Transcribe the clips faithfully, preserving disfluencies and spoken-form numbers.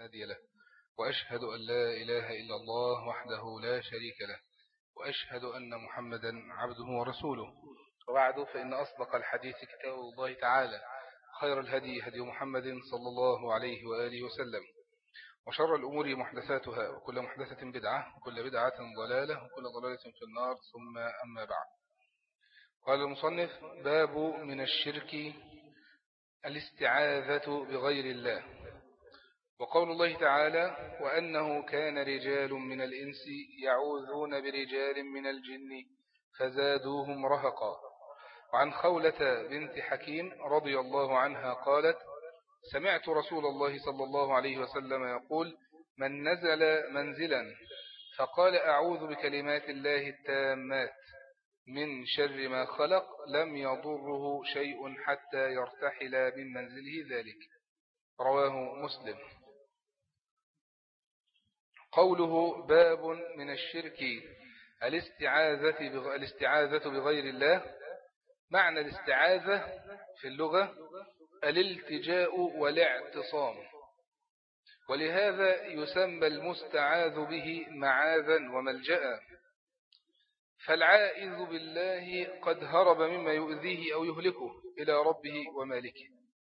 هادي له، وأشهد أن لا إله إلا الله وحده لا شريك له، وأشهد أن محمدا عبده ورسوله. وبعد، فإن أصدق الحديث كتاب الله تعالى، خير الهدي هدي محمد صلى الله عليه وآله وسلم، وشر الأمور محدثاتها، وكل محدثة بدعة، وكل بدعة ضلالة، وكل ضلالة في النار، ثم أما بعد. قال المصنف: باب من الشرك الاستعاذة بغير الله. وقول الله تعالى: وأنه كان رجال من الإنس يعوذون برجال من الجن فزادوهم رهقا. وعن خولة بنت حكيم رضي الله عنها قالت: سمعت رسول الله صلى الله عليه وسلم يقول: من نزل منزلا فقال أعوذ بكلمات الله التامات من شر ما خلق لم يضره شيء حتى يرتحل من منزله ذلك. رواه مسلم. قوله باب من الشرك الاستعاذة الاستعاذة بغير الله، معنى الاستعاذة في اللغة الالتجاء والاعتصام، ولهذا يسمى المستعاذ به معاذا وملجأ. فالعائذ بالله قد هرب مما يؤذيه أو يهلكه إلى ربه ومالكه،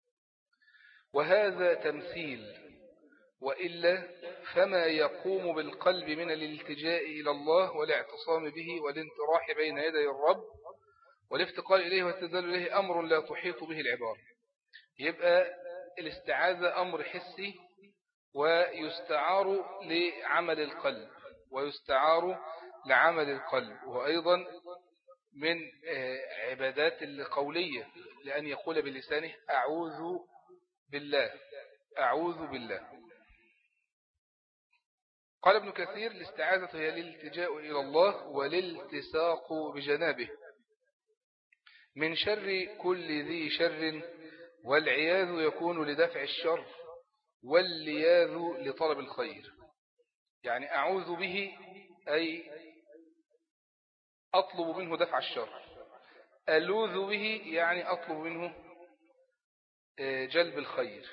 وهذا تمثيل، وإلا فما يقوم بالقلب من الالتجاء إلى الله والاعتصام به والانطراح بين يدي الرب والافتقار إليه والتذلل إليه أمر لا تحيط به العبارة. يبقى الاستعاذة أمر حسي، ويستعار لعمل القلب ويستعار لعمل القلب وأيضا من عبادات القولية، لأن يقول بلسانه أعوذ بالله أعوذ بالله. قال ابن كثير: الاستعاذة هي الالتجاء إلى الله والالتصاق بجنابه من شر كل ذي شر، والعياذ يكون لدفع الشر، واللياذ لطلب الخير. يعني أعوذ به أي أطلب منه دفع الشر، ألوذ به يعني أطلب منه جلب الخير.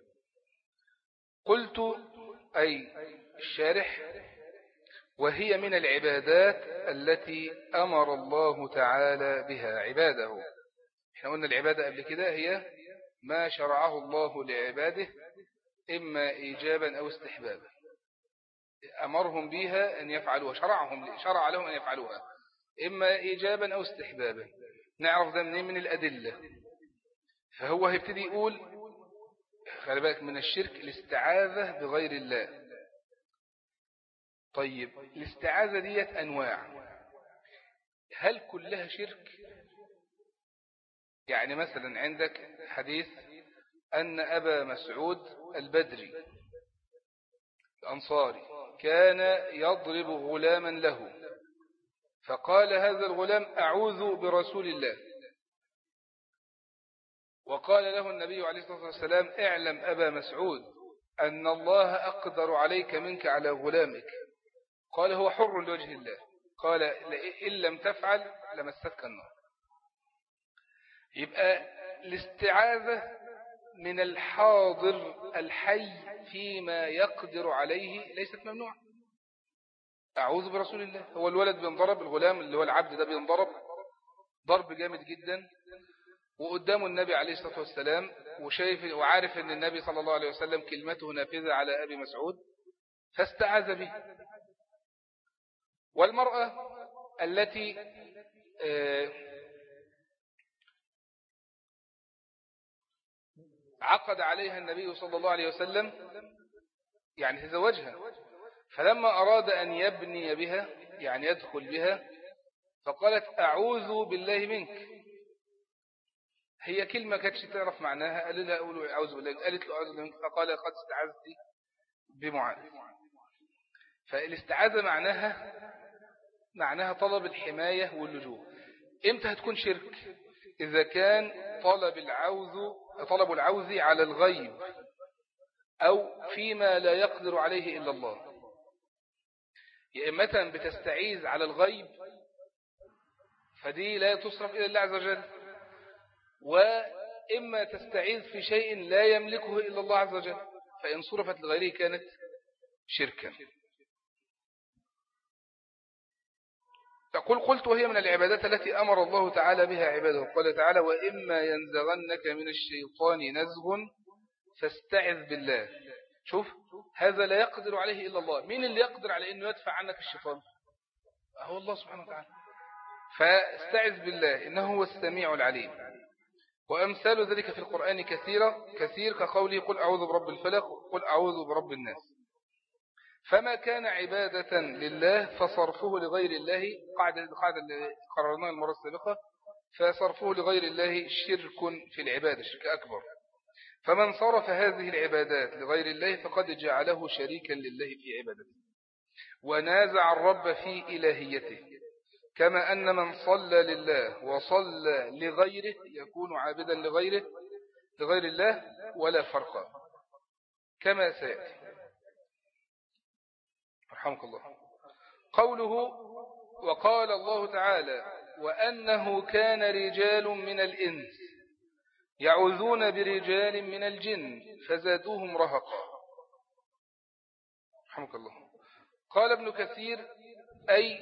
قلت أي الشارح: وهي من العبادات التي أمر الله تعالى بها عباده. احنا قلنا العبادة قبل كده هي ما شرعه الله لعباده إما إيجابا أو استحبابا، أمرهم بها أن يفعلوها، شرعهم شرع لهم أن يفعلوها إما إيجابا أو استحبابا. نعرف ده منين؟ من الأدلة. فهو هيبتدي يقول خلي بالك من الشرك الاستعاذة بغير الله. طيب، الاستعاذة ديت أنواع، هل كلها شرك؟ يعني مثلا عندك حديث أن أبا مسعود البدري الأنصاري كان يضرب غلاما له، فقال هذا الغلام أعوذ برسول الله، وقال له النبي عليه الصلاة والسلام: اعلم أبا مسعود أن الله أقدر عليك منك على غلامك. قال: هو حر لوجه الله. قال: إن لم تفعل لمستك النار. يبقى الاستعاذة من الحاضر الحي فيما يقدر عليه ليست ممنوعة. أعوذ برسول الله، هو الولد بينضرب، الغلام اللي هو العبد ده بينضرب ضرب جامد جدا، وقدامه النبي عليه الصلاة والسلام، وشايف وعارف أن النبي صلى الله عليه وسلم كلمته نافذة على أبي مسعود، فاستعاذ به. والمرأة التي عقد عليها النبي صلى الله عليه وسلم، يعني تزوجها، فلما أراد أن يبني بها يعني يدخل بها فقالت: أعوذ بالله منك. هي كلمة كانتش تعرف معناها، قال لها أقول أعوذ بالله، قالت له أعوذ بالله منك، فقال: قد استعذت بمعاذ. فالاستعاذة معناها معناها طلب الحماية واللجوء. إمتى هتكون شرك؟ إذا كان طلب العوذ طلب العوذ على الغيب أو فيما لا يقدر عليه إلا الله. يا إما بتستعيذ على الغيب فدي لا تصرف إلى الله عز وجل، وإما تستعيذ في شيء لا يملكه إلا الله عز وجل، فإن صرفت لغيره كانت شركا. تقول قلت وهي من العبادات التي أمر الله تعالى بها عباده. قال تعالى وإما ينزغنك من الشيطان نزغ فاستعذ بالله. شوف هذا لا يقدر عليه إلا الله. مين اللي يقدر على أنه يدفع عنك الشيطان؟ هو الله سبحانه وتعالى. فاستعذ بالله إنه هو السميع العليم. وأمثال ذلك في القرآن كثيرة كثير كقوله قل أعوذ برب الفلق قل أعوذ برب الناس. فما كان عبادة لله فصرفه لغير الله قاعدة قاعدة اللي قررناها المرة السابقة فصرفه لغير الله شرك في العبادة شرك أكبر. فمن صرف هذه العبادات لغير الله فقد جعله شريكا لله في عبادته ونازع الرب في إلهيته كما أن من صلى لله وصلى لغيره يكون عابدا لغيره لغير الله ولا فرق كما سيأتي رحمك الله. قوله وقال الله تعالى وأنه كان رجال من الإنس يعوذون برجال من الجن فزادوهم رهقا. رحمك الله. قال ابن كثير أي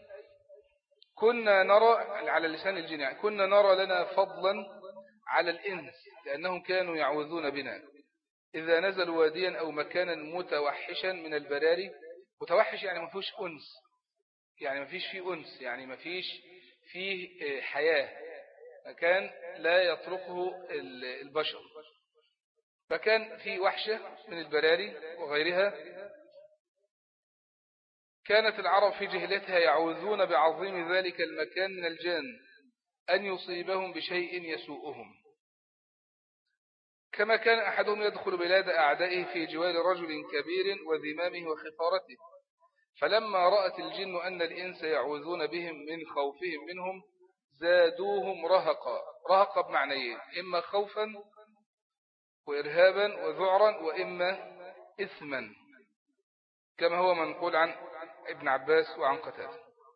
كنا نرى على لسان الجن يعني كنا نرى لنا فضلا على الإنس لأنهم كانوا يعوذون بنا إذا نزلوا واديا أو مكانا متوحشا من البراري. متوحش يعني ما فيهوش أنس يعني ما فيش فيه أنس يعني ما فيش فيه حياة مكان لا يطرقه البشر. فكان في وحشة من البراري وغيرها. كانت العرب في جهلتها يعوذون بعظيم ذلك المكان من الجن أن يصيبهم بشيء يسوءهم كما كان أحدهم يدخل بلاد أعدائه في جوار رجل كبير وذمامه وخطارته فلما رأت الجن أن الإنس يعوذون بهم من خوفهم منهم زادوهم رهقا. رهقا بمعنيين إما خوفا وإرهابا وذعرا وإما إثما كما هو منقول عن ابن عباس وعن قتادة.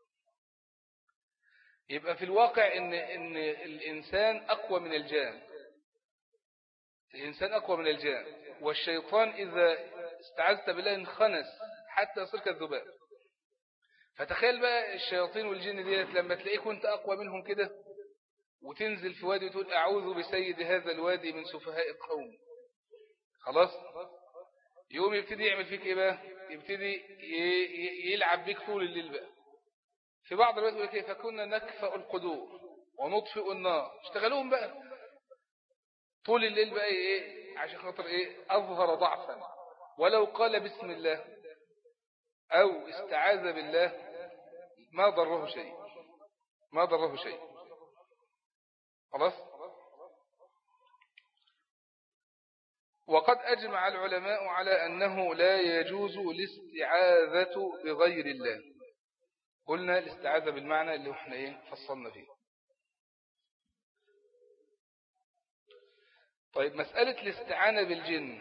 يبقى في الواقع إن, إن الإنسان أقوى من الجان. الإنسان أقوى من الجان والشيطان إذا استعذت بالله انخنس حتى يصير كالذباب. فتخيل بقى الشياطين والجن ديت لما تلاقيك وانت أقوى منهم كده وتنزل في وادي وتقول أعوذ بسيد هذا الوادي من سفهاء القوم خلاص يوم يبتدي يعمل فيك إيه بقى يبتدي يلعب بيك طول الليل بقى. في بعض الوقت يقول كيف كنا نكفأ القدور ونطفئ النار اشتغلوهم بقى طول الليل بقى إيه عشان خاطر إيه أظهر ضعفا ولو قال بسم الله أو استعاذ بالله ما ضره شيء ما ضره شيء خلاص. وقد أجمع العلماء على أنه لا يجوز الاستعاذة بغير الله. قلنا الاستعاذة بالمعنى اللي احنا ايه فصلنا فيه. طيب مسألة الاستعانة بالجن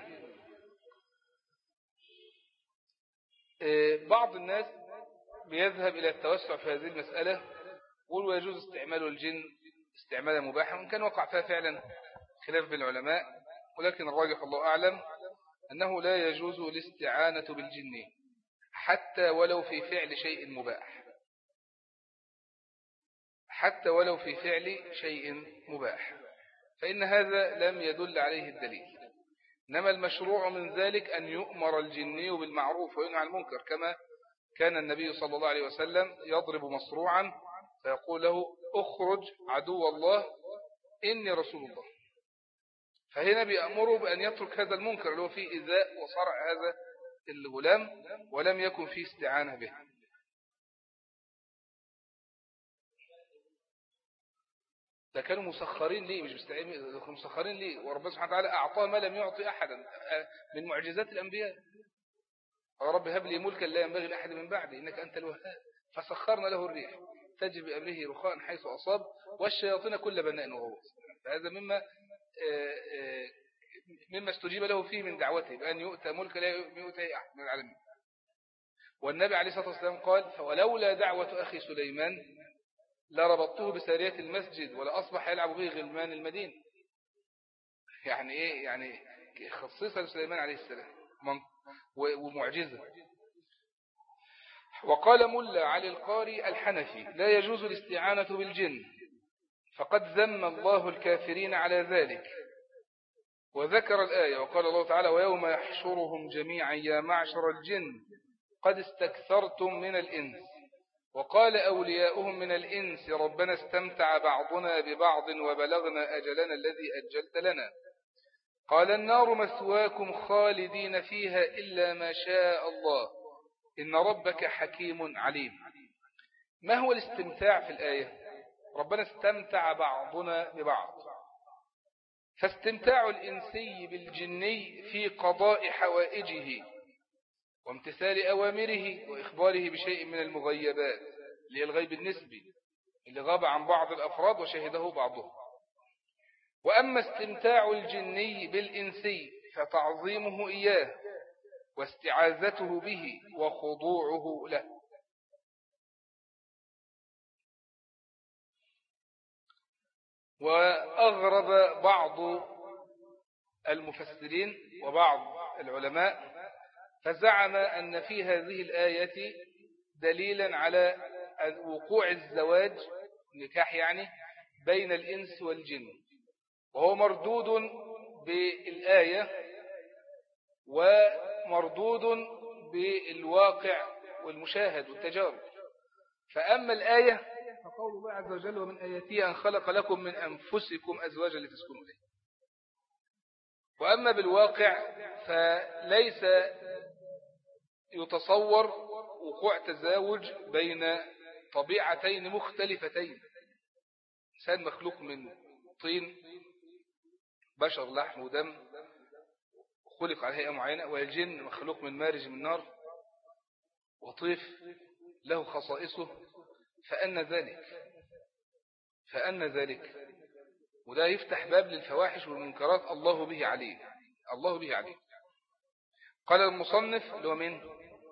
بعض الناس بيذهب إلى التوسع في هذه المسألة يقول ويجوز استعمال الجن استعمالا مباحا وإن كان وقع فيها فعلا خلاف بين العلماء ولكن الراجح الله أعلم أنه لا يجوز الاستعانة بالجن حتى ولو في فعل شيء مباح حتى ولو في فعل شيء مباح فإن هذا لم يدل عليه الدليل. إنما المشروع من ذلك أن يؤمر الجني بالمعروف وينهى عن المنكر كما كان النبي صلى الله عليه وسلم يضرب مصروعا فيقول له اخرج عدو الله إني رسول الله. فهنا بيأمره بأن يترك هذا المنكر اللي هو فيه إيذاء وصرع هذا الغلام ولم يكن فيه استعانة به. ده كانوا مسخرين ليه مش مستعين مسخرين ليه وربنا سبحانه وتعالى أعطاه ما لم يعطي أحدا من معجزات الأنبياء. رب هب لي ملكا لا ينبغي لأحد من بعدي إنك أنت الوهاب فسخرنا له الريح تجري بأمره رخاء حيث أصاب والشياطين كل بناء وغوص. فهذا مما مما استجيب له فيه من دعوته بأن يؤتى ملك لا يؤتى أحد من العالمين. والنبي عليه الصلاة والسلام قال فولولا دعوة أخي سليمان لربطته بسارية المسجد ولا أصبح يلعب به غلمان المدينة. يعني إيه يعني خصيصة لسليمان عليه السلام ومعجزة. وقال ملا علي القاري الحنفي لا يجوز الاستعانة بالجن، فقد ذم الله الكافرين على ذلك، وذكر الآية وقال الله تعالى ويوم يحشرهم جميعا يا معشر الجن قد استكثرتم من الإنس، وقال أولياؤهم من الإنس ربنا استمتع بعضنا ببعض وبلغنا أجلنا الذي أجلت لنا، قال النار مثواكم خالدين فيها إلا ما شاء الله إن ربك حكيم عليم. ما هو الاستمتاع في الآية؟ ربنا استمتع بعضنا ببعض، فاستمتاع الإنسي بالجني في قضاء حوائجه وامتثال أوامره وإخباره بشيء من المغيبات اللي هي الغيب النسبي اللي غاب عن بعض الأفراد وشهده بعضهم. وأما استمتاع الجني بالإنسي فتعظيمه إياه واستعاذته به وخضوعه له. وأغرب بعض المفسرين وبعض العلماء فزعم أن في هذه الآية دليلا على وقوع الزواج نكاح يعني بين الإنس والجن، وهو مردود بالآية ومردود بالواقع والمشاهد والتجارب. فأما الآية فقول الله عز وجل ومن آياته أن خلق لكم من أنفسكم أزواجا لتسكنوا إليه. وأما بالواقع فليس يتصور وقوع تزاوج بين طبيعتين مختلفتين، إنسان مخلوق من طين بشر لحم ودم خلق على هيئة معينة، والجن مخلوق من مارج من نار وطيف له خصائصه، فأن ذلك فأن ذلك وده يفتح باب للفواحش والمنكرات الله به عليه الله به عليه. قال المصنف اللي هو من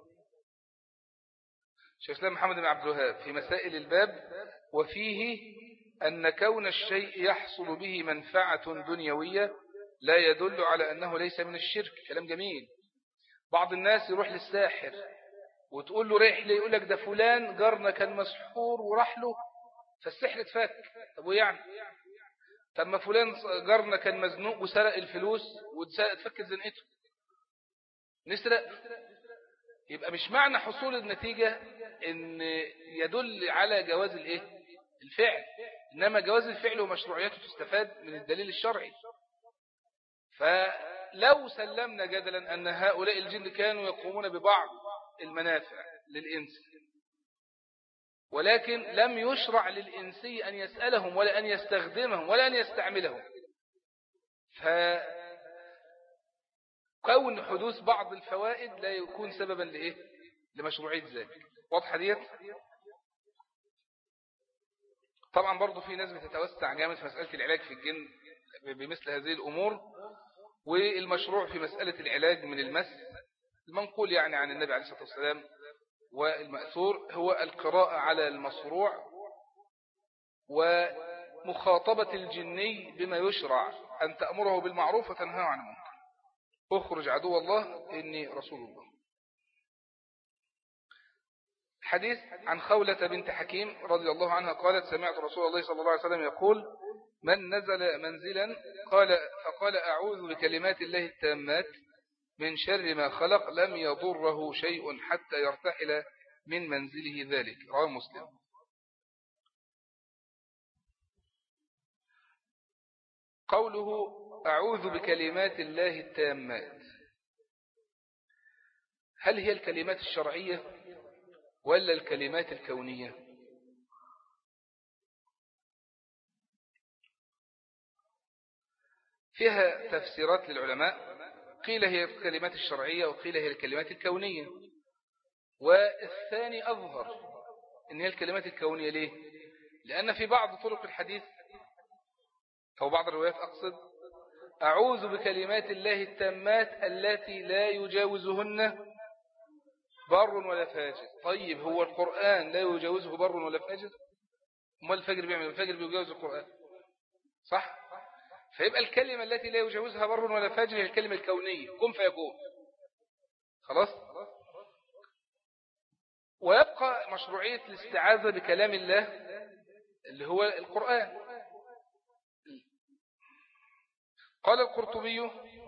شيخ الإسلام محمد بن عبد الوهاب في مسائل الباب وفيه أن كون الشيء يحصل به منفعة دنيوية لا يدل على أنه ليس من الشرك. كلام جميل. بعض الناس يروح للساحر وتقول له ريح لي، يقول لك ده فلان جارنا كان مسحور وراح له فالسحر اتفك. طب ويعني طب ما فلان جارنا كان مزنوق وسرق الفلوس واتفكت زنقته نسرق. يبقى مش معنى حصول النتيجة ان يدل على جواز الايه الفعل، انما جواز الفعل ومشروعيته تستفاد من الدليل الشرعي. فلو سلمنا جدلا ان هؤلاء الجن كانوا يقومون ببعض المنافع للإنس ولكن لم يشرع للإنسي أن يسألهم ولا أن يستخدمهم ولا أن يستعملهم، فكون حدوث بعض الفوائد لا يكون سببا لإيه لمشروعية ذلك. واضحة ديت؟ طبعا برضو في ناس بتتوسع جامد في مسألة العلاج في الجن بمثل هذه الأمور، والمشروع في مسألة العلاج من المس المنقول يعني عن النبي عليه الصلاة والسلام والمأثور هو القراءة على المصروع ومخاطبة الجني بما يشرع، أن تأمره بالمعروف وتنهى عن المنكر. اخرج عدو الله إني رسول الله. حديث عن خولة بنت حكيم رضي الله عنها قالت سمعت رسول الله صلى الله عليه وسلم يقول من نزل منزلا قال فقال أعوذ بكلمات الله التامات من شر ما خلق لم يضره شيء حتى يرتحل من منزله ذلك. رواه مسلم. قوله أعوذ بكلمات الله التامات، هل هي الكلمات الشرعية ولا الكلمات الكونية؟ فيها تفسيرات للعلماء، قيل هي الكلمات الشرعية وقيل هي الكلمات الكونية، والثاني أظهر إن هي الكلمات الكونية. ليه؟ لأن في بعض طرق الحديث أو بعض الروايات أقصد أعوذ بكلمات الله التامات التي لا يجاوزهن بر ولا فاجر. طيب هو القرآن لا يجاوزه بر ولا فاجر؟ ما الفجر بيعمل؟ الفجر بيجاوز القرآن صح؟ فيبقى الكلمة التي لا يجاوزها بر ولا فاجر هي الكلمة الكونية، كن فيكون. خلاص. ويبقى مشروعية الاستعاذة بكلام الله اللي هو القرآن. قال القرطبي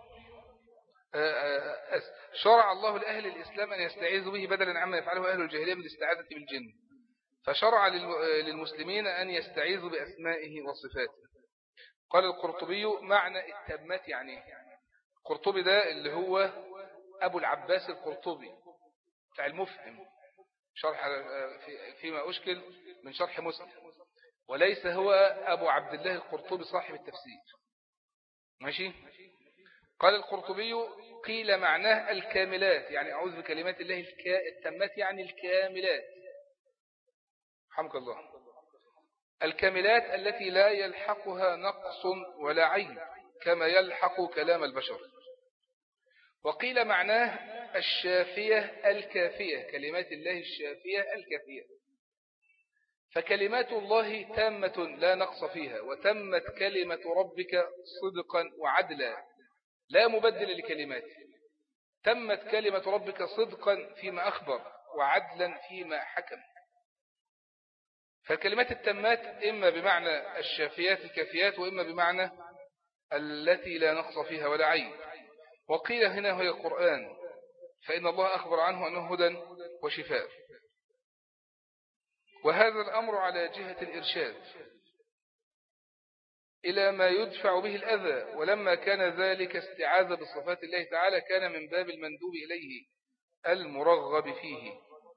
شرع الله لأهل الإسلام أن يستعيذوا به بدلا عما يفعله أهل الجاهلية من الاستعاذة بالجن، فشرع للمسلمين أن يستعيذوا بأسمائه وصفاته. قال القرطبي معنى التامات يعني القرطبي ده اللي هو أبو العباس القرطبي بتاع المفهم شرح فيما أشكل من شرح مسلم، وليس هو أبو عبد الله القرطبي صاحب التفسير. ماشي. قال القرطبي قيل معناه الكاملات، يعني أعوذ بكلمات الله التامات يعني الكاملات، رحمك الله، الكاملات التي لا يلحقها نقص ولا عيب كما يلحق كلام البشر. وقيل معناه الشافية الكافية، كلمات الله الشافية الكافية، فكلمات الله تامة لا نقص فيها، وتمت كلمة ربك صدقا وعدلا لا مبدل لكلماته. تمت كلمة ربك صدقا فيما أخبر وعدلا فيما حكم. فالكلمات التامات إما بمعنى الشافيات الكافيات، وإما بمعنى التي لا نقص فيها ولا عيب. وقيل هنا هو القرآن، فإن الله أخبر عنه أنه هدى وشفاء. وهذا الأمر على جهة الإرشاد إلى ما يدفع به الأذى، ولما كان ذلك استعاذ بصفات الله تعالى كان من باب المندوب إليه المرغب فيه.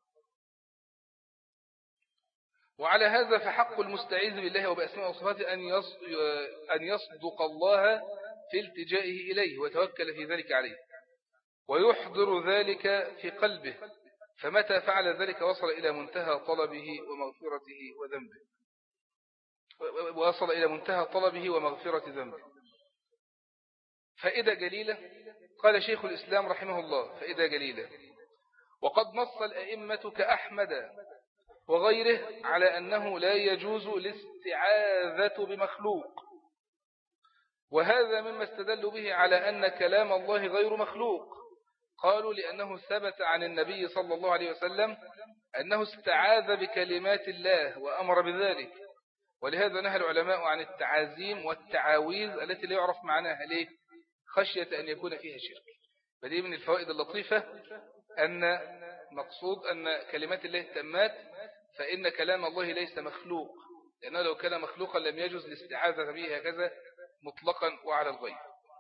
وعلى هذا فحق المستعيذ بالله وبأسماء وصفاته أن يصدق الله في التجائه إليه ويتوكل في ذلك عليه، ويحضر ذلك في قلبه، فمتى فعل ذلك وصل إلى منتهى طلبه ومغفرته وذنبه وصل إلى منتهى طلبه ومغفرة ذنبه. فائدة جليلة. قال شيخ الإسلام رحمه الله فائدة جليلة: وقد نص الأئمة كأحمد وغيره على أنه لا يجوز الاستعاذة بمخلوق، وهذا مما استدلوا به على أن كلام الله غير مخلوق. قالوا لأنه ثبت عن النبي صلى الله عليه وسلم أنه استعاذ بكلمات الله وأمر بذلك، ولهذا نهى العلماء عن التعازيم والتعاويذ التي لا يعرف معناها، ليه؟ خشية أن يكون فيها شرك. فدي من الفوائد اللطيفة أن مقصود أن كلمات الله التامات فإن كلام الله ليس مخلوق، لأنه لو كان مخلوقا لم يجوز الاستعاذة به هكذا مطلقا وعلى الغيب.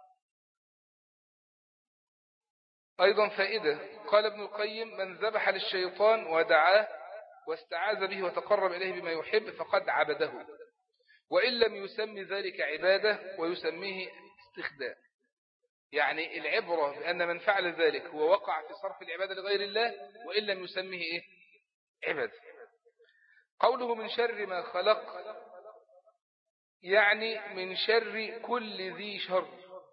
أيضا فائدة. قال ابن القيم: من ذبح للشيطان ودعاه واستعاذ به وتقرب إليه بما يحب فقد عبده، وإن لم يسمي ذلك عبادة ويسميه استخدام. يعني العبرة بأن من فعل ذلك هو وقع في صرف العبادة لغير الله وإن لم يسميه إيه؟ عبادة. قوله من شر ما خلق يعني من شر كل ذي شر،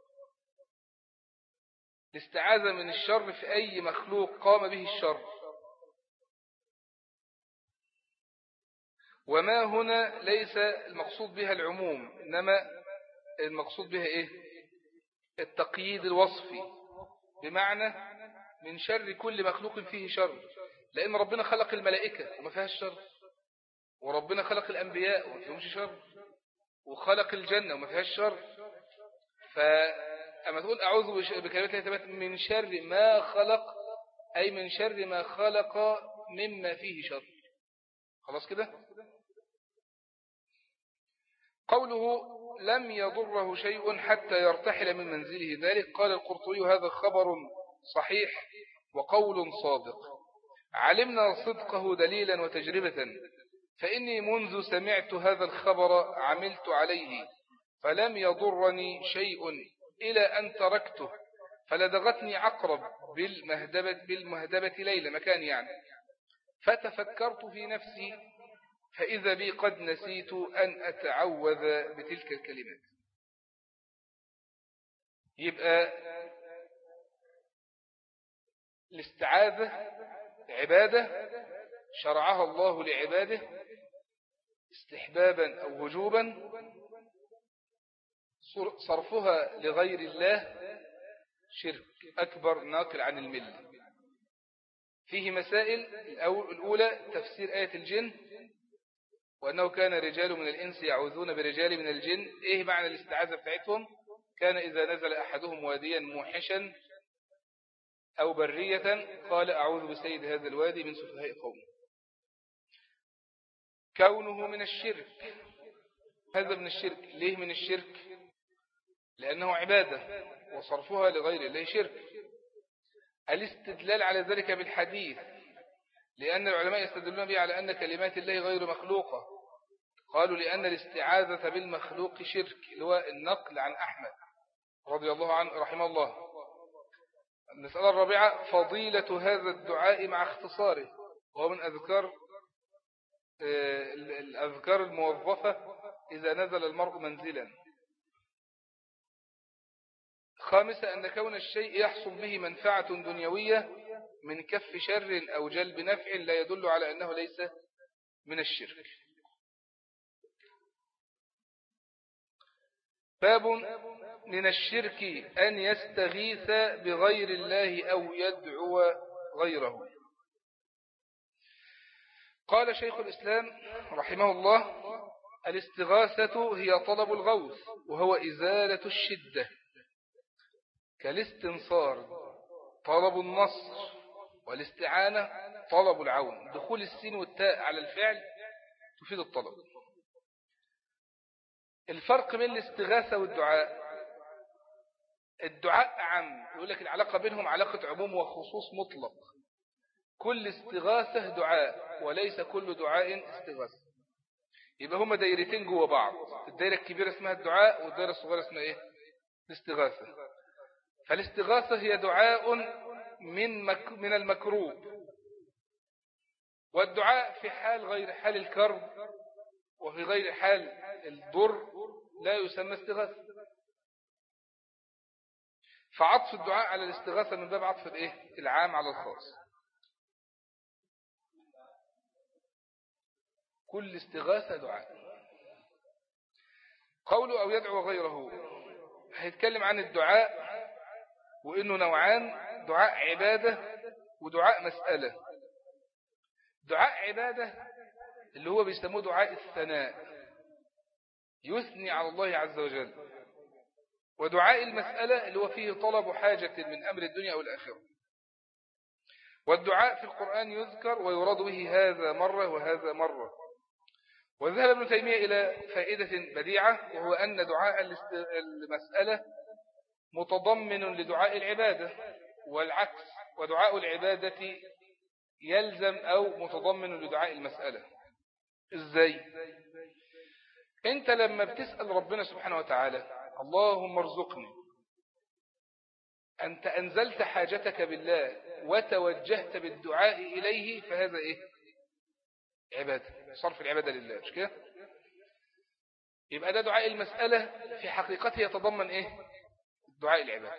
الاستعاذة من الشر في أي مخلوق قام به الشر. وما هنا ليس المقصود بها العموم، إنما المقصود بها إيه؟ التقييد الوصفي، بمعنى من شر كل مخلوق فيه شر، لأن ربنا خلق الملائكة وما فيهاش شر، وربنا خلق الأنبياء وما فيهمش شر، وخلق الجنة وما فيهاش شر. فأما تقول أعوذ بكلمات الله من شر ما خلق، أي من شر ما خلق مما فيه شر. خلاص كده. قوله لم يضره شيء حتى يرتحل من منزله ذلك. قال القرطبي: هذا خبر صحيح وقول صادق، علمنا صدقه دليلا وتجربة، فإني منذ سمعت هذا الخبر عملت عليه فلم يضرني شيء إلى أن تركته، فلدغتني عقرب بالمهدبة, بالمهدبة ليلة مكان يعني، فتفكرت في نفسي فإذا بي قد نسيت أن أتعوذ بتلك الكلمات. يبقى الاستعاذة عبادة شرعها الله لعباده استحبابا أو وجوبا، صرفها لغير الله شرك أكبر ناقل عن الملة. فيه مسائل. الأولى تفسير آية الجن، وأنه كان رجال من الإنس يعوذون برجال من الجن. إيه معنى الاستعاذة بتاعتهم؟ كان إذا نزل أحدهم واديا موحشا أو برية قال أعوذ بسيد هذا الوادي من سفهاء قومه. كونه من الشرك، هذا من الشرك. ليه من الشرك؟ لأنه عبادة وصرفها لغير الله شرك. الاستدلال على ذلك بالحديث، لأن العلماء يستدلون به على أن كلمات الله غير مخلوقة. قالوا لأن الاستعاذة بالمخلوق شرك، اللي هو النقل عن أحمد رضي الله عنه رحمه الله. المسألة الرابعة فضيلة هذا الدعاء مع اختصاره، وهو من أذكار الأذكار الموظفة إذا نزل المرء منزلا. خامسة أن كون الشيء يحصل به منفعة دنيوية من كف شر أو جلب نفع لا يدل على أنه ليس من الشرك. باب من الشرك أن يستغيث بغير الله أو يدعو غيره. قال شيخ الإسلام رحمه الله الاستغاثة هي طلب الغوث، وهو إزالة الشدة، كالاستنصار طلب النصر، والاستعانة طلب العون. دخول السين والتاء على الفعل تفيد الطلب. الفرق بين الاستغاثة والدعاء، الدعاء عام، يقول لك العلاقة بينهم علاقة عموم وخصوص مطلق. كل استغاثة دعاء وليس كل دعاء استغاثة. يبقى هما دايرتين جوا بعض، الدايرة الكبيرة اسمها الدعاء والدايرة الصغيرة اسمها ايه؟ الاستغاثة. فالاستغاثة هي دعاء من مك من المكروب، والدعاء في حال غير حال الكرب وفي غير حال الضر لا يسمى استغاثة. فعطف الدعاء على الاستغاثة من باب عطف الايه؟ العام على الخاص. كل استغاثة دعاء. قوله أو يدعو غيره، هيتكلم عن الدعاء وإنه نوعان: دعاء عبادة ودعاء مسألة. دعاء عبادة اللي هو بيسموه دعاء الثناء، يثني على الله عز وجل. ودعاء المسألة اللي هو فيه طلب حاجة من أمر الدنيا أو الآخرة. والدعاء في القرآن يذكر ويراد به هذا مرة وهذا مرة. وذهب ابن تيمية إلى فائدة بديعة، وهو أن دعاء المسألة متضمن لدعاء العبادة، والعكس، ودعاء العبادة يلزم أو متضمن لدعاء المسألة. إزاي؟ أنت لما بتسأل ربنا سبحانه وتعالى اللهم ارزقني، أنت أنزلت حاجتك بالله وتوجهت بالدعاء إليه، فهذا إيه؟ عبادة، صرف العبادة لله، مش كده؟ يبقى ده دعاء المسألة في حقيقته يتضمن إيه؟ دعاء العبادة.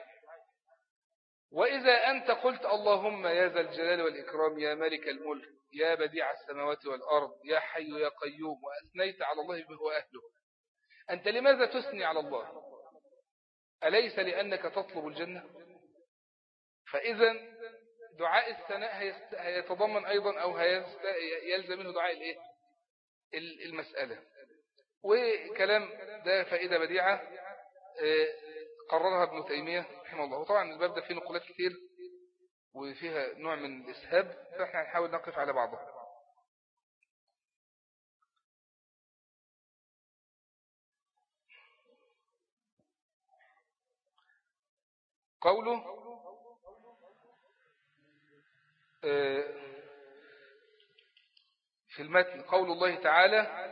وإذا أنت قلت اللهم يا ذا الجلال والإكرام يا مالك الملك يا بديع السماوات والأرض يا حي يا قيوم، وأثنيت على الله به وأهله، أنت لماذا تثني على الله؟ أليس لأنك تطلب الجنة؟ فإذا دعاء الثناء هيتضمن أيضا أو يلزم منه دعاء الإيه؟ المسألة. وكلام ده فائدة بديعة قررها ابن تيمية رحمه الله. وطبعا الباب ده فيه نقولات كتير وفيها نوع من الإسهاب، فإحنا هنحاول نقف على بعضها. قوله في المتن قول الله تعالى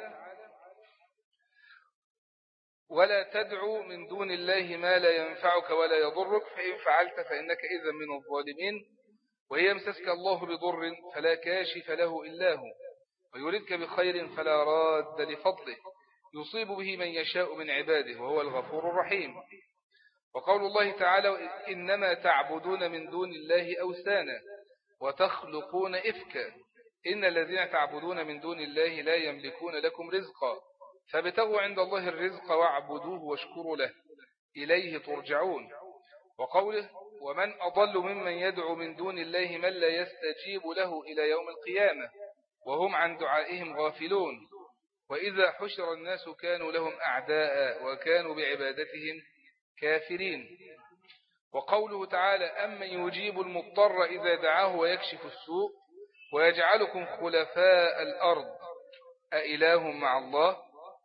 ولا تدعو من دون الله ما لا ينفعك ولا يضرك فإن فعلت فإنك إذا من الظالمين وإن يمسسك الله بضر فلا كاشف له إلا هو ويردك بخير فلا راد لفضله يصيب به من يشاء من عباده وهو الغفور الرحيم. وقول الله تعالى إنما تعبدون من دون الله أوثانا وتخلقون إفكا إن الذين تعبدون من دون الله لا يملكون لكم رزقا فابتغوا عند الله الرزق واعبدوه واشكروا له إليه ترجعون. وقوله ومن أضل ممن يدعو من دون الله من لا يستجيب له إلى يوم القيامة وهم عن دعائهم غافلون وإذا حشر الناس كانوا لهم أعداء وكانوا بعبادتهم كافرين. وقوله تعالى أمن يجيب المضطر إذا دعاه ويكشف السوء ويجعلكم خلفاء الأرض أإله مع الله.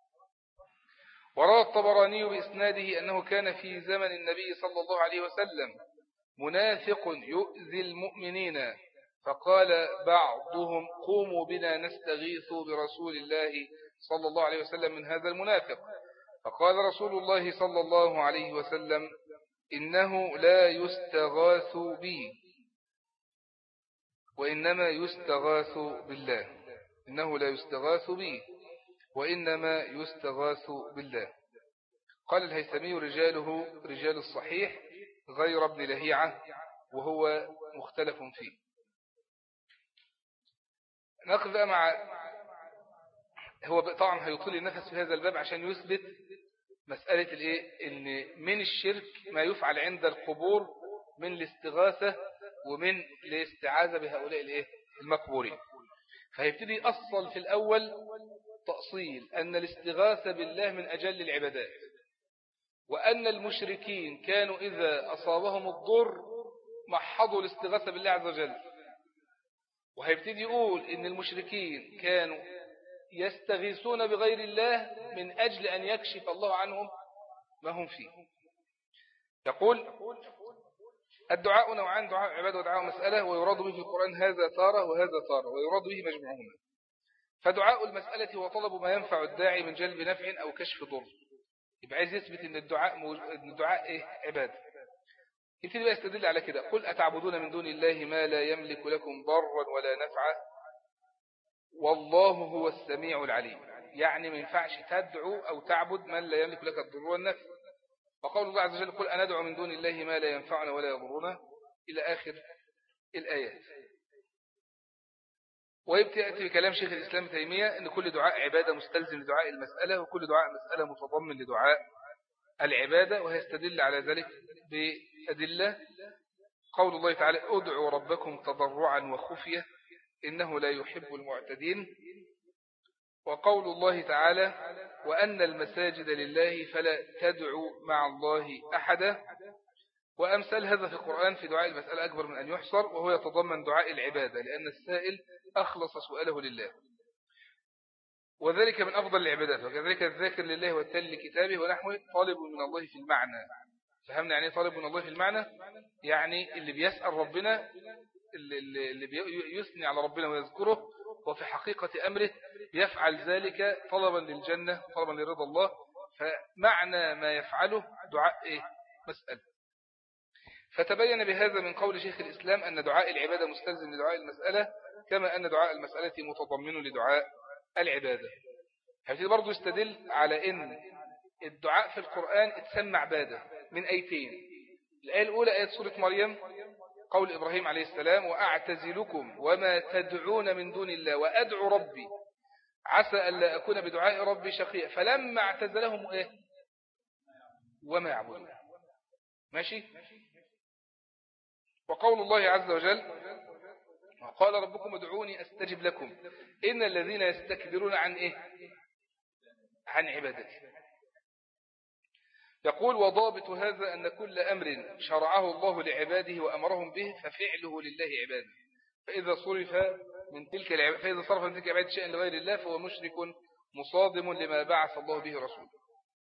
وروى الطبراني بإسناده أنه كان في زمن النبي صلى الله عليه وسلم منافق يؤذي المؤمنين فقال بعضهم قوموا بنا نستغيث برسول الله صلى الله عليه وسلم من هذا المنافق. فقال رسول الله صلى الله عليه وسلم إنه لا يستغاث به وإنما يستغاث بالله إنه لا يستغاث به وإنما يستغاث بالله. قال الهيثمي رجاله رجال الصحيح غير ابن لهيعة وهو مختلف فيه. نأخذ مع هو طبعا هيطول النفس في هذا الباب عشان يثبت مسألة الإيه إن من الشرك ما يفعل عند القبور من الاستغاثة ومن الاستعاذة بهؤلاء الإيه المقبورين. فهيبتدي يأصل في الأول تأصيل أن الاستغاثة بالله من أجل العبادات وأن المشركين كانوا إذا أصابهم الضر محضوا الاستغاثة بالله عز وجل. وهيبتدي يقول إن المشركين كانوا يستغيثون بغير الله من أجل أن يكشف الله عنهم ما هم فيه. يقول الدعاء نوعان دعاء عبادة ودعاء مسألة ويراد به في القرآن هذا تارة وهذا تارة ويراد به مجموعهما. فدعاء المسألة هو طلب ما ينفع الداعي من جلب نفع أو كشف ضر. يبقى عايز يثبت ان الدعاء موج... ان الدعاء ايه عباده. يبتدي بقى يستدل على كده قل اتعبدون من دون الله ما لا يملك لكم ضرا ولا نفعا والله هو السميع العليم. يعني ما ينفعش تدعو او تعبد من لا يملك لك الضر والنفع. وقول الله عز وجل قل اندعو من دون الله ما لا ينفعنا ولا يضرنا الى اخر الايات. ويبتدي بكلام شيخ الإسلام تيمية أن كل دعاء عبادة مستلزم لدعاء المسألة وكل دعاء مسألة متضمن لدعاء العبادة. وهيستدل على ذلك بأدلة قول الله تعالى ادعوا ربكم تضرعا وخفية إنه لا يحب المعتدين. وقول الله تعالى وأن المساجد لله فلا تدعوا مع الله أحدا. وأمثال هذا في القرآن في دعاء المسألة أكبر من أن يحصر وهو يتضمن دعاء العبادة لأن السائل أخلص سؤاله لله وذلك من أفضل العبادات. وكذلك الذاكر لله والتالي لكتابه ونحوه طالب من الله في المعنى. فهمنا يعني طالب من الله في المعنى يعني اللي بيسأل ربنا اللي, اللي بيثني على ربنا ويذكره وفي حقيقة أمره يفعل ذلك طلبا للجنة طلبا لرضا الله. فمعنى ما يفعله دعاء إيه؟ مسألة. فتبين بهذا من قول شيخ الإسلام أن دعاء العبادة مستلزم لدعاء المسألة كما أن دعاء المسألة متضمن لدعاء العبادة. هذه برضو يستدل على أن الدعاء في القرآن اتسمى عبادة من آيتين. الآية الأولى آية سورة مريم قول إبراهيم عليه السلام وأعتزلكم وما تدعون من دون الله وأدعو ربي عسى ألا أكون بدعاء ربي شقيا فلما اعتزلهم إيه وما يعبدون. ماشي. وقول الله عز وجل قال ربكم ادعوني أستجب لكم إن الذين يستكبرون عن إيه عن عبادتي. يقول وضابط هذا أن كل أمر شرعه الله لعباده وأمرهم به ففعله لله عباده. فإذا صرف من تلك العبادة فإذا صرف من تلك العبادة شيئا لغير الله فهو مشرك مصادم لما بعث الله به رسوله.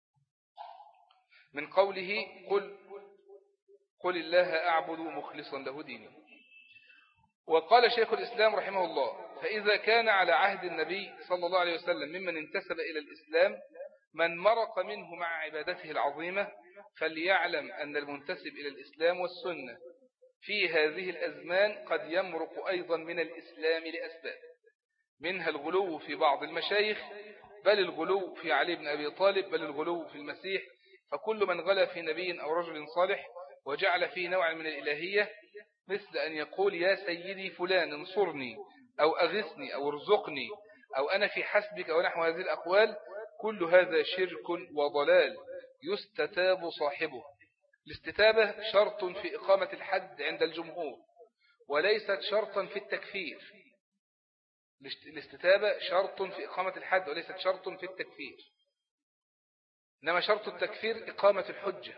من قوله قل قل الله أعبد مخلصا له ديني. وقال شيخ الإسلام رحمه الله فإذا كان على عهد النبي صلى الله عليه وسلم ممن انتسب إلى الإسلام من مرق منه مع عبادته العظيمة فليعلم أن المنتسب إلى الإسلام والسنة في هذه الأزمان قد يمرق أيضا من الإسلام لأسباب منها الغلو في بعض المشايخ بل الغلو في علي بن أبي طالب بل الغلو في المسيح. فكل من غلا في نبي أو رجل صالح وجعل فيه نوعا من الإلهية مثل أن يقول يا سيدي فلان انصرني أو أغثني أو ارزقني أو أنا في حسبك ونحو هذه الأقوال كل هذا شرك وضلال يستتاب صاحبه. الاستتابة شرط في إقامة الحد عند الجمهور وليست شرطا في التكفير. الاستتابة شرط في إقامة الحد وليست شرط في التكفير، إنما شرط التكفير إقامة الحجة.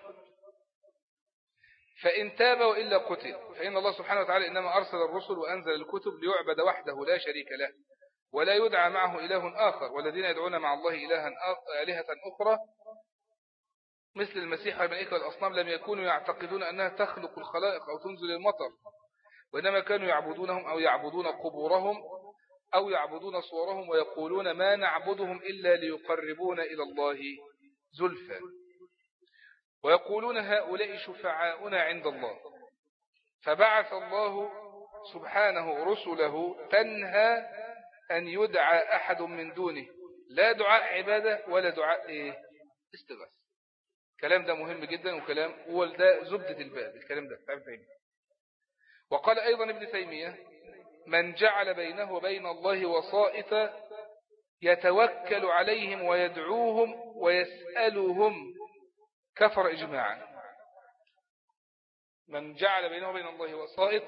فإن تاب وإلا قتل، فإن الله سبحانه وتعالى إنما أرسل الرسل وأنزل الكتب ليعبد وحده لا شريك له ولا يدعى معه إله آخر، والذين يدعون مع الله إلها آلهة أخرى مثل المسيح والملائكة والأصنام لم يكونوا يعتقدون أنها تخلق الخلائق أو تنزل المطر، وإنما كانوا يعبدونهم أو يعبدون قبورهم أو يعبدون صورهم ويقولون ما نعبدهم إلا ليقربونا إلى الله زلفى، ويقولون هؤلاء شفعاؤنا عند الله. فبعث الله سبحانه رسله تنهى أن يدعى أحد من دونه، لا دعاء عبادة ولا دعاء إيه؟ استغاثة. الكلام ده مهم جدا، وكلام هو ده زبدة الباب الكلام ده. وقال أيضا ابن تيمية من جعل بينه وبين الله وسائط يتوكل عليهم ويدعوهم ويسألهم كفر إجماعا. من جعل بينه وبين الله وسائط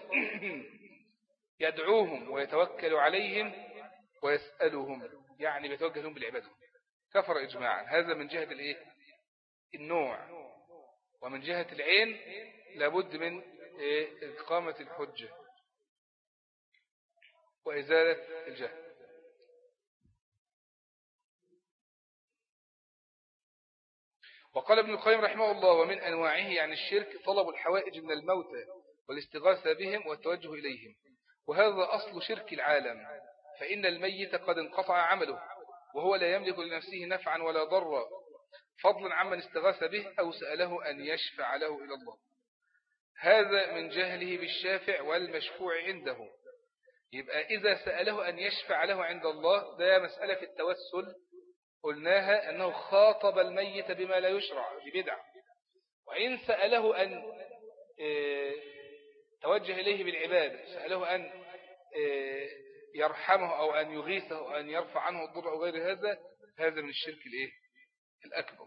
يدعوهم ويتوكل عليهم ويسألهم، يعني بيتوجه لهم بالعبادة، كفر إجماعا. هذا من جهة الإيه؟ النوع. ومن جهة العين لابد من إيه؟ إقامة الحجة وإزالة الجهل. وقال ابن القيم رحمه الله ومن أنواعه يعني الشرك طلب الحوائج من الموتى والاستغاثة بهم والتوجه إليهم، وهذا أصل شرك العالم، فإن الميت قد انقطع عمله وهو لا يملك لنفسه نفعا ولا ضرا، فضلا عمن استغاث به أو سأله أن يشفع له إلى الله. هذا من جهله بالشافع والمشفوع عنده. يبقى إذا سأله أن يشفع له عند الله، ده مسألة في التوسل قلناها أنه خاطب الميت بما لا يشرع ببدع. وإن سأله أن توجه إليه بالعبادة، سأله أن يرحمه أو أن يغيثه أو أن يرفع عنه الضر أو غير هذا، هذا من الشرك الإيه؟ الأكبر.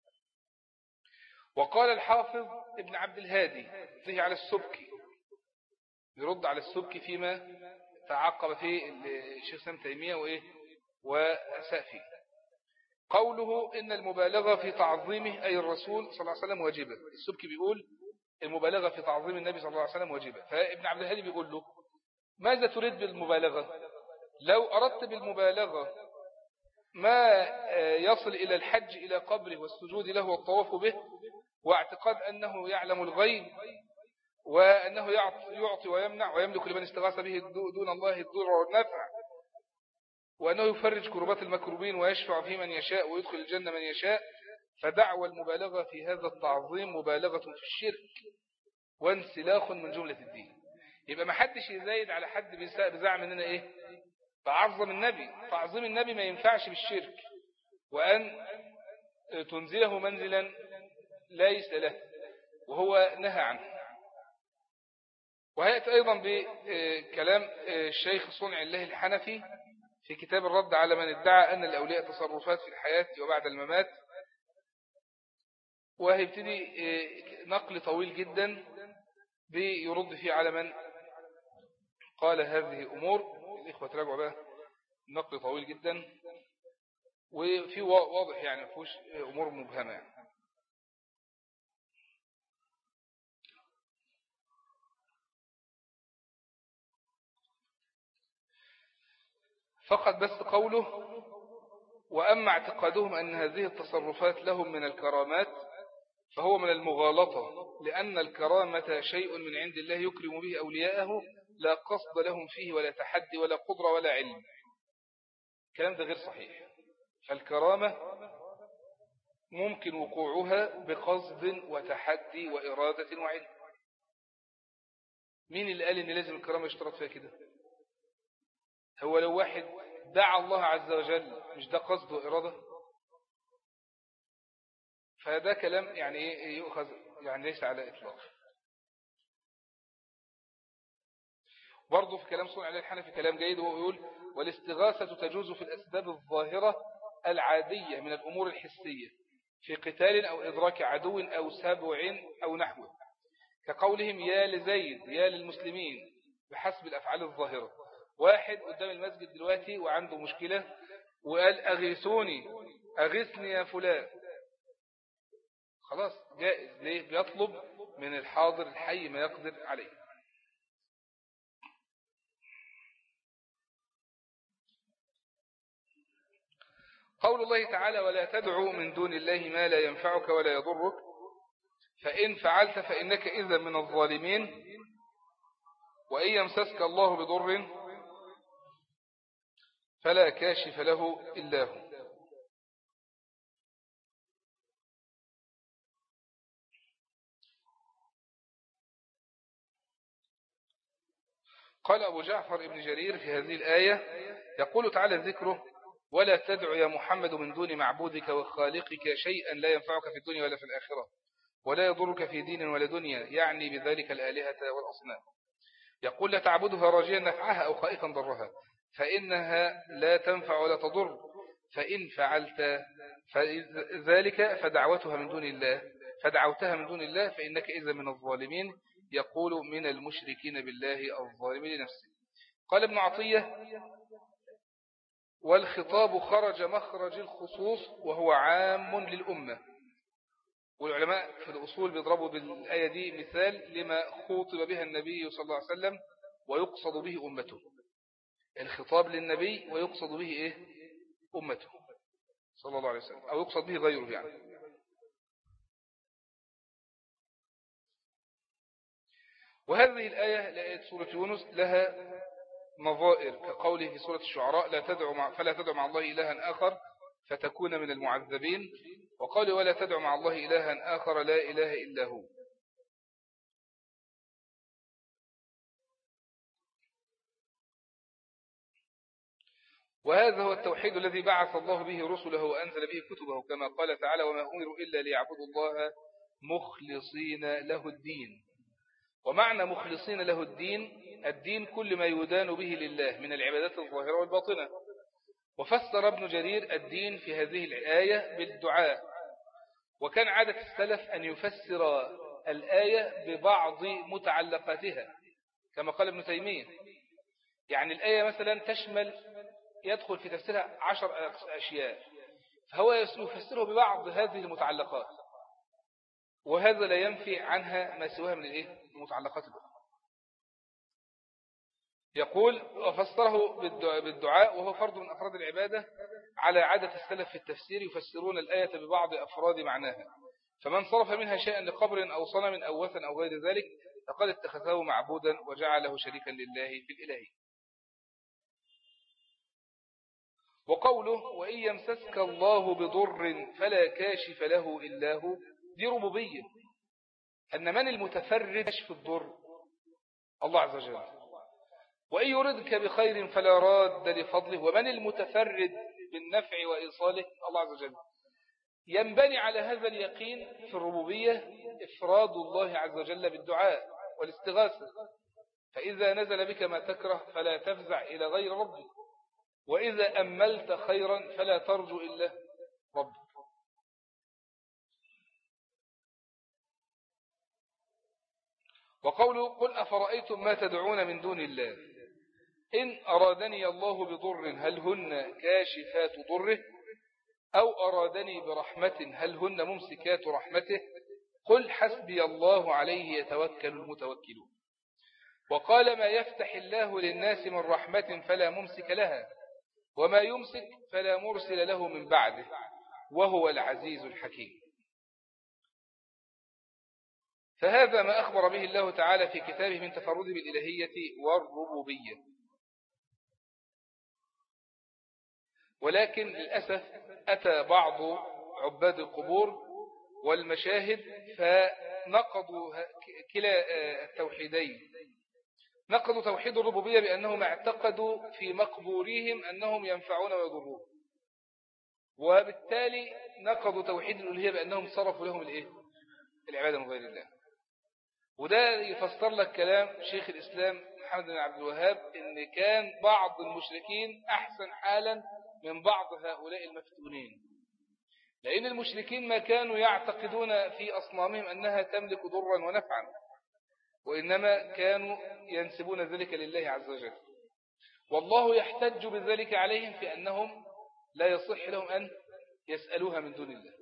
وقال الحافظ ابن عبد الهادي فيه على السبكي، يرد على السبكي فيما تعقب فيه الشيخ سام تيمية وإيه وسافي، قوله إن المبالغة في تعظيمه أي الرسول صلى الله عليه وسلم واجبة. السبكي بيقول المبالغة في تعظيم النبي صلى الله عليه وسلم واجبة، فابن عبد الهادي بيقول له ماذا تريد بالمبالغة؟ لو أردت بالمبالغة ما يصل إلى الحج إلى قبره والسجود له والطواف به واعتقاد أنه يعلم الغيب وأنه يعطي ويمنع ويملك لمن استغاث به دون الله الضر والنفع، وأنه يفرج كربات المكروبين ويشفع في من يشاء ويدخل الجنة من يشاء، فدعوى المبالغة في هذا التعظيم مبالغة في الشرك وانسلاخ من جملة الدين. يبقى ما حدش يزايد على حد بزعم مننا إيه؟ تعظم النبي. تعظيم النبي ما ينفعش بالشرك، وأن تنزله منزلا ليس له وهو نهى عنه. وهيأتي أيضا بكلام الشيخ صنع الله الحنفي في كتاب الرد على من ادعى أن الأولياء تصرفات في الحياة وبعد الممات، وهيبتدي نقل طويل جدا بيرد فيه على من قال هذه أمور. الإخوة تراجعوا بقى، نقل طويل جدا وفي واضح يعني مفيهوش أمور مبهمة. فقط بس قوله وأما اعتقادهم أن هذه التصرفات لهم من الكرامات فهو من المغالطة، لأن الكرامة شيء من عند الله يكرم به أولياءه لا قصد لهم فيه ولا تحدي ولا قدرة ولا علم. الكلام ده غير صحيح. فالكرامة ممكن وقوعها بقصد وتحدي وإرادة وعلم. مين اللي قال إن لازم الكرامة يشترط فيها كده؟ هو لو واحد دعا الله عز وجل مش ده قصد وإرادة؟ فهذا كلام يعني إيه يؤخذ يعني ليس على إطلاق. برضه في كلام صنع عليه الحنفي كلام جيد، وهو يقول والاستغاثة تجوز في الأسباب الظاهرة العادية من الأمور الحسية، في قتال أو إدراك عدو أو سبع أو نحوه، كقولهم يا لزيد يا للمسلمين بحسب الأفعال الظاهرة. واحد قدام المسجد دلوقتي وعنده مشكلة وقال أغيثوني أغيثني يا فلان، خلاص جائز. ليه؟ بيطلب من الحاضر الحي ما يقدر عليه. قول الله تعالى ولا تدعو من دون الله ما لا ينفعك ولا يضرك فإن فعلت فإنك إذا من الظالمين وإن يمسسك الله بضر فلا كاشف له إلا هو. قال أبو جعفر ابن جرير في هذه الآية يقول تعالى ذكره ولا تدع يا محمد من دون معبودك وخالقك شيئا لا ينفعك في الدنيا ولا في الآخرة ولا يضرك في دين ولا دنيا، يعني بذلك الآلهة والأصنام. يقول لا تعبدها راجيا نفعها أو خائفا ضرها فإنها لا تنفع ولا تضر، فإن فعلت ذلك فدعوتها من دون الله فدعوتها من دون الله فإنك إذا من الظالمين، يقول من المشركين بالله الظالمين لنفسه. قال ابن عطية والخطاب خرج مخرج الخصوص وهو عام للأمة. والعلماء في الأصول بيضربوا بالآية دي مثال لما خوطب بها النبي صلى الله عليه وسلم ويقصد به أمته. الخطاب للنبي ويقصد به إيه؟ أمته صلى الله عليه وسلم، أو يقصد به غيره يعني. وهذه الآية لآية سورة يونس لها نظائر كقوله في سورة الشعراء لا تدعو مع فلا تدعو مع الله إلها آخر فتكون من المعذبين، وقال ولا تدعو مع الله إلها آخر لا إله إلا هو. وهذا هو التوحيد الذي بعث الله به رسله وأنزل به كتبه، كما قال تعالى وما أمروا إلا ليعبدوا الله مخلصين له الدين. ومعنى مخلصين له الدين الدين كل ما يدان به لله من العبادات الظاهرة والباطنة. وفسر ابن جرير الدين في هذه الآية بالدعاء، وكان عادة السلف أن يفسر الآية ببعض متعلقاتها كما قال ابن تيمية. يعني الآية مثلا تشمل يدخل في تفسيرها عشر أشياء، فهو يفسره ببعض هذه المتعلقات، وهذا لا ينفي عنها ما سواها من الإيه؟ المتعلقات الأخرى. يقول وفسره بالدعاء وهو فرض من أفراد العبادة على عادة السلف في التفسير، يفسرون الآية ببعض أفراد معناها، فمن صرف منها شيئا لقبر أو صنم أو وثن أو غير ذلك فقد اتخذه معبودا وجعله شريكا لله في الإلهي. وقوله وإن يمسسك الله بضر فلا كاشف له إلا هو، دي ربوبية، أن من المتفرد كشف الضر؟ الله عز وجل. وإن يردك بخير فلا راد لفضله، ومن المتفرد بالنفع وإيصاله؟ الله عز وجل. ينبني على هذا اليقين في الربوبية إفراد الله عز وجل بالدعاء والاستغاثة، فإذا نزل بك ما تكره فلا تفزع إلى غير ربك، وإذا أملت خيرا فلا ترجو إلا ربك. وقوله قل أفرأيتم ما تدعون من دون الله إن أرادني الله بضر هل هن كاشفات ضره أو أرادني برحمة هل هن ممسكات رحمته قل حسبي الله عليه يتوكل المتوكلون. وقال ما يفتح الله للناس من رحمة فلا ممسك لها وما يمسك فلا مرسل له من بعده وهو العزيز الحكيم. فهذا ما أخبر به الله تعالى في كتابه من تفرده بالإلهية والربوبية. ولكن للأسف أتى بعض عباد القبور والمشاهد فنقضوا كلا التوحيدين، نقضوا توحيد الربوبية بأنهم اعتقدوا في مقبوريهم أنهم ينفعون ويضرون، وبالتالي نقضوا توحيد الألوهية بأنهم صرفوا لهم الإيه؟ العبادة من غير الله. وده يفسر لك كلام شيخ الإسلام محمد بن عبد الوهاب إن كان بعض المشركين أحسن حالا من بعض هؤلاء المفتونين، لأن المشركين ما كانوا يعتقدون في أصنامهم أنها تملك ضرا ونفعا، وإنما كانوا ينسبون ذلك لله عز وجل، والله يحتج بذلك عليهم في أنهم لا يصح لهم أن يسألوها من دون الله.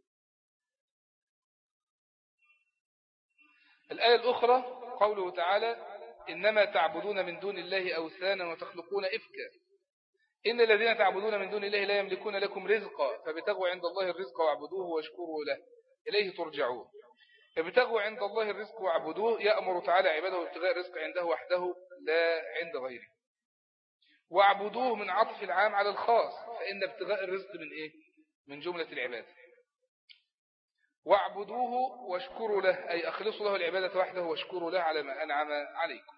الآية الأخرى قوله تعالى إنما تعبدون من دون الله أوثانا وتخلقون إفكا إن الذين تعبدون من دون الله لا يملكون لكم رزقا فابتغوا عند الله الرزق واعبدوه واشكروا له إليه ترجعون. فابتغوا عند الله الرزق واعبدوه يأمر تعالى عباده بابتغاء الرزق عنده وحده لا عند غيره. واعبدوه من عطف العام على الخاص، فإن ابتغاء الرزق من إيه؟ من جملة العبادة. واعبدوه واشكروا له أي أخلصوا له العبادة وحده واشكروا له على ما أنعم عليكم.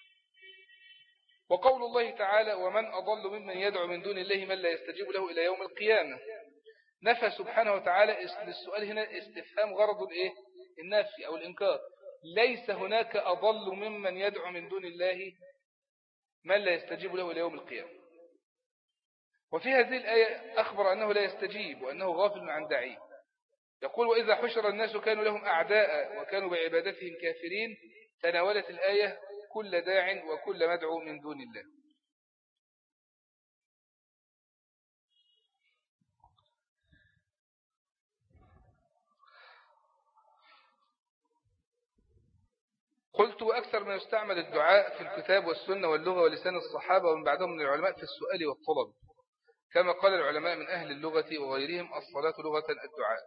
وقول الله تعالى ومن أضل ممن يدعو من دون الله من لا يستجيب له إلى يوم القيامة، نفى سبحانه وتعالى للسؤال هنا استفهام غرض الإيه؟ النفي أو الإنكار. ليس هناك أضل ممن يدعو من دون الله من لا يستجيب له إلى يوم القيامة. وفي هذه الآية أخبر أنه لا يستجيب وأنه غافل عن داعيه. يقول وإذا حشر الناس كانوا لهم أعداء وكانوا بعبادتهم كافرين. تناولت الآية كل داع وكل مدعو من دون الله. قلت وأكثر ما يستعمل الدعاء في الكتاب والسنة واللغة ولسان الصحابة ومن بعدهم من العلماء في السؤال والطلب، كما قال العلماء من أهل اللغة وغيرهم الصلاة لغة الدعاء.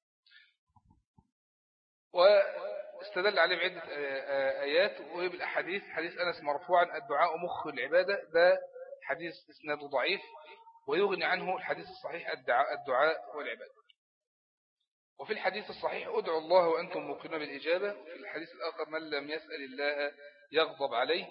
واستدل عليه بعدة آيات وبالأحاديث. حديث أنس مرفوعا الدعاء مخ العبادة، ده حديث إسناده ضعيف ويغني عنه الحديث الصحيح الدعاء, الدعاء والعبادة. وفي الحديث الصحيح ادعوا الله وأنتم موقنون بالإجابة. في الحديث الآخر من لم يسأل الله يغضب عليه،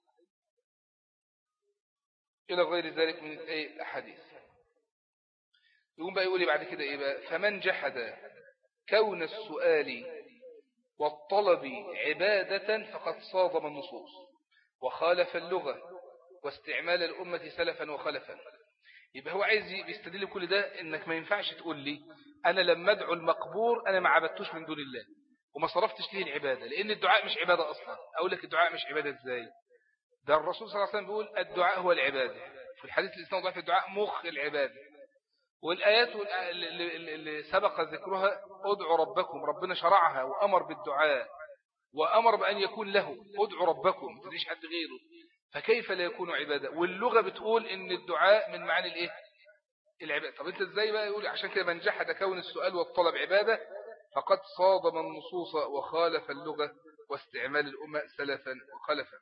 إلى غير ذلك من الأحاديث. يقوم بقى يقول لي بعد كده إيه بقى؟ فمن جحد كون السؤال والطلب عبادة فقد صادم النصوص وخالف اللغة واستعمال الأمة سلفا وخلفا. يبقى هو عايز بيستدل كل ده إنك ما ينفعش تقول لي أنا لما أدعو المقبور أنا ما عبدتوش من دون الله وما صرفتش ليه العبادة، لأن الدعاء مش عبادة أصلا. أقول لك الدعاء مش عبادة إزاي؟ ده الرسول صلى الله عليه وسلم بيقول الدعاء هو العبادة. في الحديث الإسلام ضعيف الدعاء مخ العبادة. والآيات اللي سبق ذكرها ادعوا ربكم، ربنا شرعها وأمر بالدعاء وأمر بأن يكون له ادعوا ربكم ما تدعيش حد غيره، فكيف لا يكون عبادة؟ واللغة بتقول إن الدعاء من معاني الإيه؟ العبادة. طب أنت إزاي بقى يقول عشان كده من جحد كون السؤال والطلب عبادة فقد صادم النصوص وخالف اللغة واستعمال الأمة سلفا وخلفا.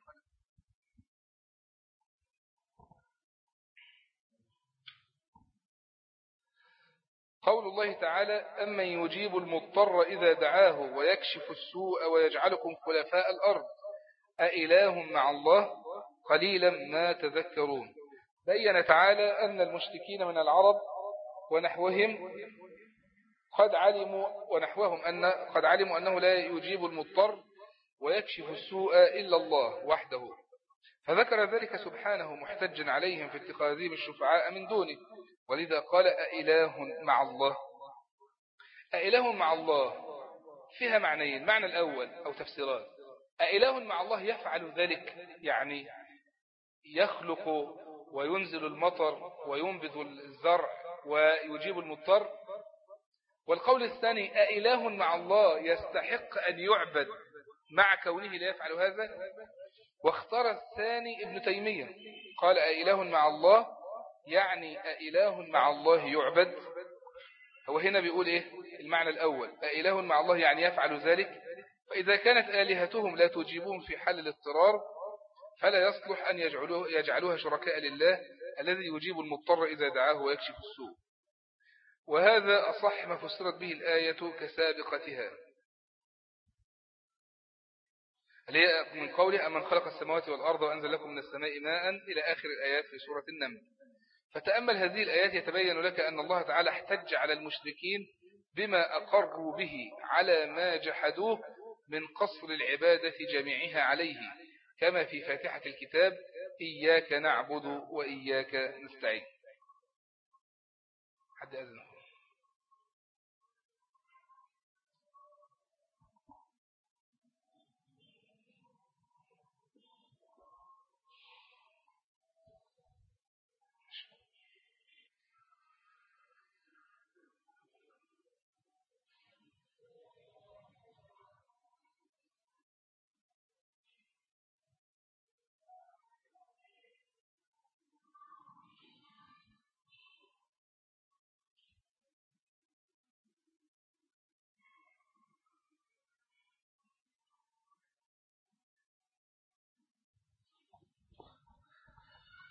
قول الله تعالى أمن يجيب المضطر إذا دعاه ويكشف السوء ويجعلكم خلفاء الأرض أإله مع الله قليلا ما تذكرون. بين تعالى أن المشركين من العرب ونحوهم قد علموا ونحوهم أن قد علموا أنه لا يجيب المضطر ويكشف السوء إلا الله وحده، فذكر ذلك سبحانه محتجا عليهم في اتخاذهم الشفعاء من دونه. ولذا قال أإله مع الله. أإله مع الله فيها معنيين. المعنى الأول أو تفسيرات: أإله مع الله يفعل ذلك يعني يخلق وينزل المطر وينبذ الزرع ويجيب المضطر. والقول الثاني أإله مع الله يستحق أن يعبد مع كونه لا يفعل هذا. واختار الثاني ابن تيمية قال أإله مع الله يعني أإله مع الله يعبد. هو هنا بيقول إيه المعنى الأول؟ أإله مع الله يعني يفعل ذلك، فإذا كانت آلهتهم لا تجيبهم في حال الاضطرار فلا يصلح أن يجعلوه يجعلوها شركاء لله الذي يجيب المضطر إذا دعاه ويكشف السوء. وهذا أصح ما فسرت به الآية كسابقتها، هي من قوله أمن خلق السماوات والأرض وأنزل لكم من السماء ماء إلى آخر الآيات في سورة النمل. فتأمل هذه الآيات يتبين لك أن الله تعالى احتج على المشركين بما أقروا به على ما جحدوه من قصر العبادة جميعها عليه، كما في فاتحة الكتاب إياك نعبد وإياك نستعين. حد أذنه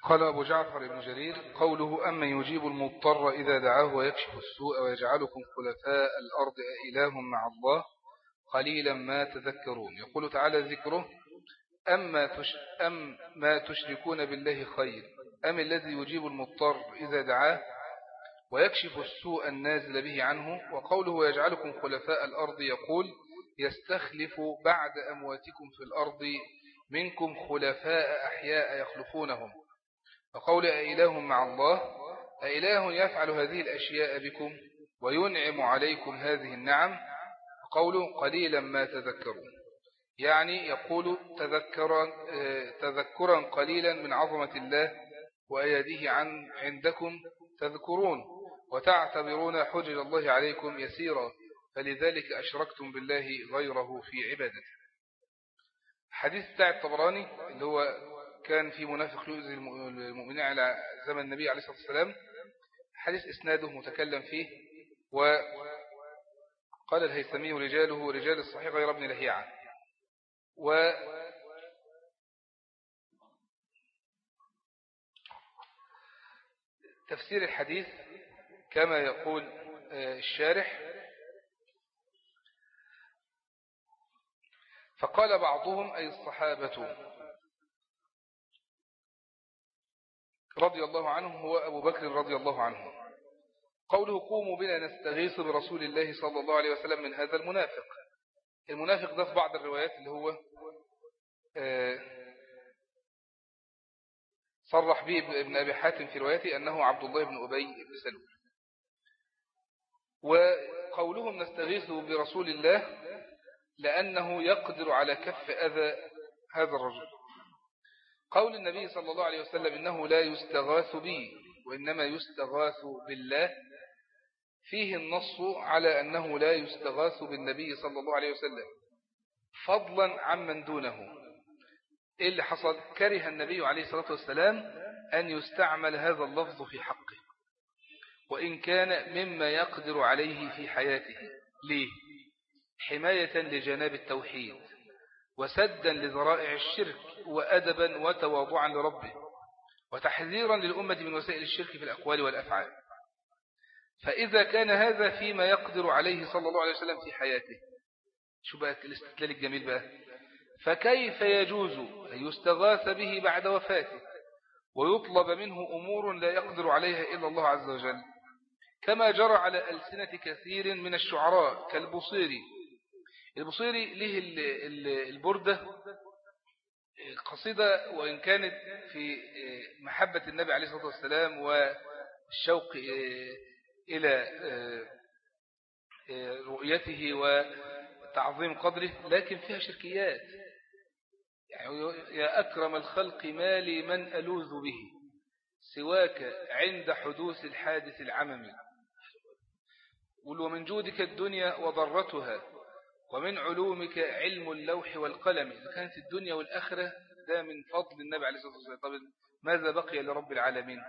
قال أبو جعفر بن جرير قوله أما يجيب المضطر إذا دعاه ويكشف السوء ويجعلكم خلفاء الأرض أإله مع الله قليلا ما تذكرون. يقول تعالى ذكره أما, تش أم ما تشركون بالله خير أم الذي يجيب المضطر إذا دعاه ويكشف السوء النازل به عنه. وقوله ويجعلكم خلفاء الأرض يقول يستخلف بعد أمواتكم في الأرض منكم خلفاء أحياء يخلفونهم. وقول أإله مع الله أإله يفعل هذه الأشياء بكم وينعم عليكم هذه النعم. وقوله قليلا ما تذكرون يعني يقول تذكرا, تذكرا قليلا من عظمة الله وأيديه عن عندكم تذكرون وتعتبرون حجج الله عليكم يسيرا فلذلك أشركتم بالله غيره في عبادته. حديث بتاع الطبراني اللي هو كان في منافق يؤذي المؤمنين على زمن النبي عليه الصلاة والسلام حديث إسناده متكلم فيه. وقال الهيثمي رجاله رجال الصحيح غير ابن لهيعة. وتفسير الحديث كما يقول الشارح فقال بعضهم أي الصحابة رضي الله عنهم هو أبو بكر رضي الله عنه قوله قوموا بنا نستغيث برسول الله صلى الله عليه وسلم من هذا المنافق. المنافق ده في بعض الروايات اللي هو صرح به ابن أبي حاتم في روايته أنه عبد الله بن أبي بن سلول. وقولهم نستغيث برسول الله لأنه يقدر على كف أذى هذا الرجل. قول النبي صلى الله عليه وسلم إنه لا يستغاث بي وإنما يستغاث بالله فيه النص على أنه لا يستغاث بالنبي صلى الله عليه وسلم فضلا عمن دونه. إيه اللي حصل؟ كره النبي عليه الصلاة والسلام أن يستعمل هذا اللفظ في حقه وإن كان مما يقدر عليه في حياته. ليه؟ حماية لجناب التوحيد وسدا لذرائع الشرك وأدبا وتواضعا لربه وتحذيرا للأمة من وسائل الشرك في الأقوال والأفعال. فإذا كان هذا فيما يقدر عليه صلى الله عليه وسلم في حياته شو بقى الاستدلال الجميل بقى؟ فكيف يجوز أن يستغاث به بعد وفاته ويطلب منه أمور لا يقدر عليها إلا الله عز وجل كما جرى على ألسنة كثير من الشعراء كالبصيري. البصيري له البردة قصيدة وإن كانت في محبة النبي عليه الصلاة والسلام والشوق إلى رؤيته وتعظيم قدره لكن فيها شركيات. يعني يا أكرم الخلق ما لي من ألوذ به سواك عند حدوث الحادث العممي ومن جودك الدنيا وضرتها ومن علومك علم اللوح والقلم. إذا كانت الدنيا والآخرة ده من فضل النبي عليه الصلاة والسلام طب ماذا بقي لرب العالمين؟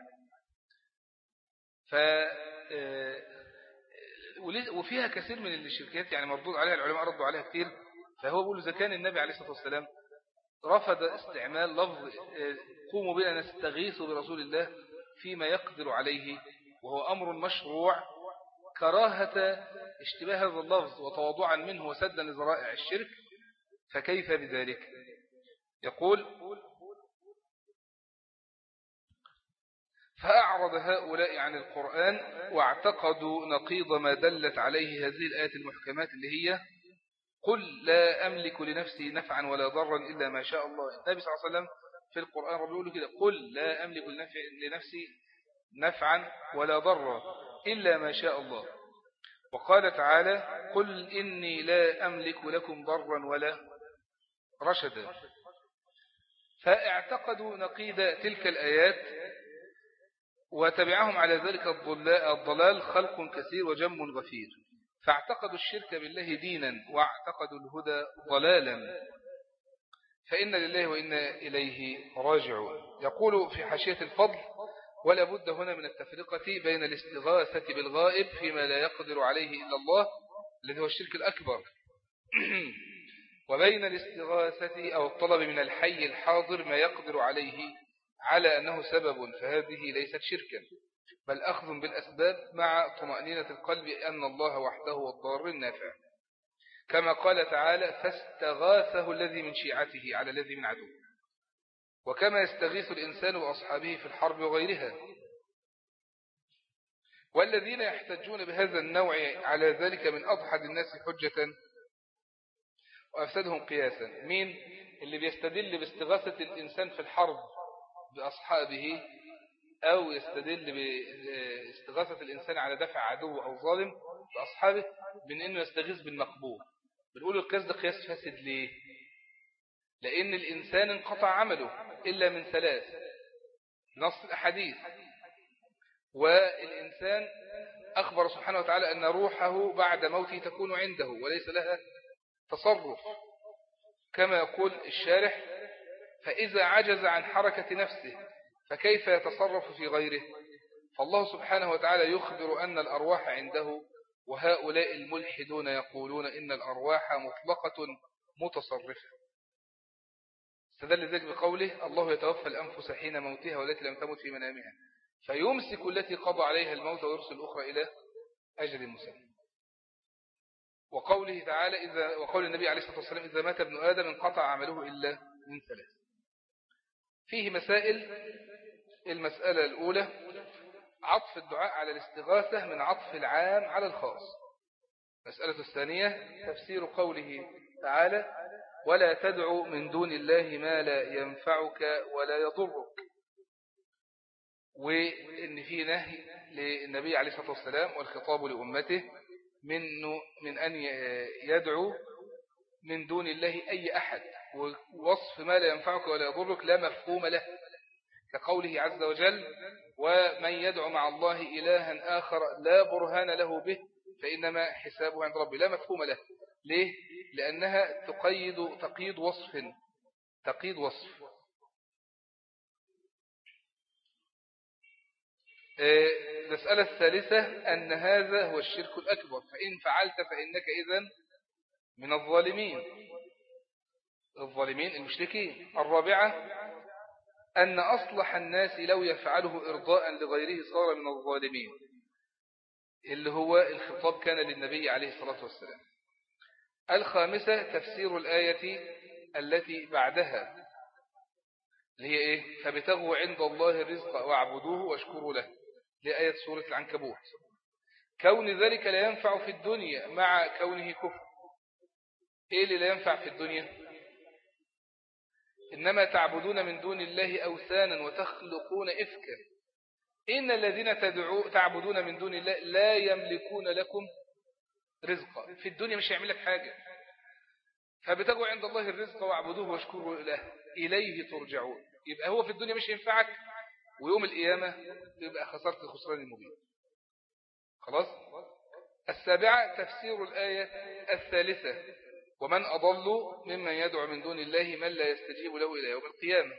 ف وفيها كثير من الشركات يعني مردود عليها العلماء ردوا عليها كثير. فهو بيقول إذا كان النبي عليه الصلاة والسلام رفض استعمال لفظ قوموا بنا نستغيث برسول الله فيما يقدر عليه وهو أمر مشروع كراهة اشتباه هذا اللفظ وتواضعا منه وسدا لذرائع الشرك فكيف بذلك؟ يقول فأعرض هؤلاء عن القرآن واعتقدوا نقيض ما دلت عليه هذه الآيات المحكمات اللي هي قل لا أملك لنفسي نفعا ولا ضرا إلا ما شاء الله. النبي صلى الله عليه وسلم في القرآن رب يقول كده قل لا أملك لنفسي نفعا ولا ضرا إلا ما شاء الله. وقال تعالى قل إني لا أملك لكم ضرا ولا رشدا. فاعتقدوا نقيض تلك الآيات وتبعهم على ذلك الضلال خلق كثير وجم غفير فاعتقدوا الشرك بالله دينا واعتقدوا الهدى ضلالا فإن لله وإنا إليه راجعون. يقول في حاشية الفضل ولا بد هنا من التفرقة بين الاستغاثة بالغائب فيما لا يقدر عليه إلا الله الذي هو الشرك الأكبر وبين الاستغاثة أو الطلب من الحي الحاضر ما يقدر عليه على أنه سبب فهذه ليست شركا، بل أخذ بالأسباب مع طمأنينة القلب أن الله وحده هو الضار النافع، كما قال تعالى فاستغاثه الذي من شيعته على الذي من عدوه، وكما يستغيث الإنسان وأصحابه في الحرب وغيرها. والذين يحتجون بهذا النوع على ذلك من أضحد الناس حجة وأفسدهم قياسا. مين اللي بيستدل باستغاثة الإنسان في الحرب بأصحابه، أو يستدل باستغاثة الإنسان على دفع عدو أو ظالم بأصحابه من أنه يستغيث بالمقبول؟ بنقول القياس ده قياس فاسد. ليه؟ لأن الإنسان انقطع عمله إلا من ثلاث نص الأحاديث، والإنسان أخبر سبحانه وتعالى أن روحه بعد موته تكون عنده وليس لها تصرف، كما يقول الشارح فإذا عجز عن حركة نفسه فكيف يتصرف في غيره؟ فالله سبحانه وتعالى يخبر أن الأرواح عنده، وهؤلاء الملحدون يقولون إن الأرواح مطلقة متصرفة. استدل ذلك بقوله الله يتوفى الأنفس حين موتها والتي لم تمت في منامها فيمسك التي قضى عليها الموت ويرسل الأخرى إلى أجل مسمى. وقوله تعالى إذا وقول النبي عليه الصلاة والسلام إذا مات ابن آدم انقطع عمله إلا من ثلاث. فيه مسائل. المسألة الأولى عطف الدعاء على الاستغاثة من عطف العام على الخاص. المسألة الثانية تفسير قوله تعالى ولا تدعو من دون الله ما لا ينفعك ولا يضرك، وإن في نهي للنبي عليه الصلاة والسلام والخطاب لأمته من من أن يدعو من دون الله أي أحد، ووصف ما لا ينفعك ولا يضرك لا مفهوم له، كقوله عز وجل ومن يدعو مع الله إلها آخر لا برهان له به فإنما حسابه عند ربه، لا مفهوم له. ليه؟ لأنها تقيد تقييد وصف تقييد وصف المسألة الثالثة أن هذا هو الشرك الأكبر، فإن فعلت فإنك إذن من الظالمين الظالمين المشركين. الرابعة أن أصلح الناس لو يفعله إرضاء لغيره صار من الظالمين، اللي هو الخطاب كان للنبي عليه الصلاة والسلام. الخامسة تفسير الآية التي بعدها اللي هي إيه؟ فابتغوا عند الله الرزق واعبدوه واشكروا له، لآية سورة العنكبوت. كون ذلك لا ينفع في الدنيا مع كونه كفر. إيه اللي لا ينفع في الدنيا؟ إنما تعبدون من دون الله أوثانا وتخلقون إفكا إن الذين تدعو تعبدون من دون الله لا يملكون لكم رزقا. في الدنيا مش هيعمل لك حاجة. فابتغوا عند الله الرزق واعبدوه واشكروا له إليه ترجعون. يبقى هو في الدنيا مش ينفعك، ويوم القيامة يبقى خسرت الخسران المبين. خلاص. السابعة تفسير الآية الثالثة ومن أضل ممن يدعو من دون الله من لا يستجيب له إلى يوم القيامة،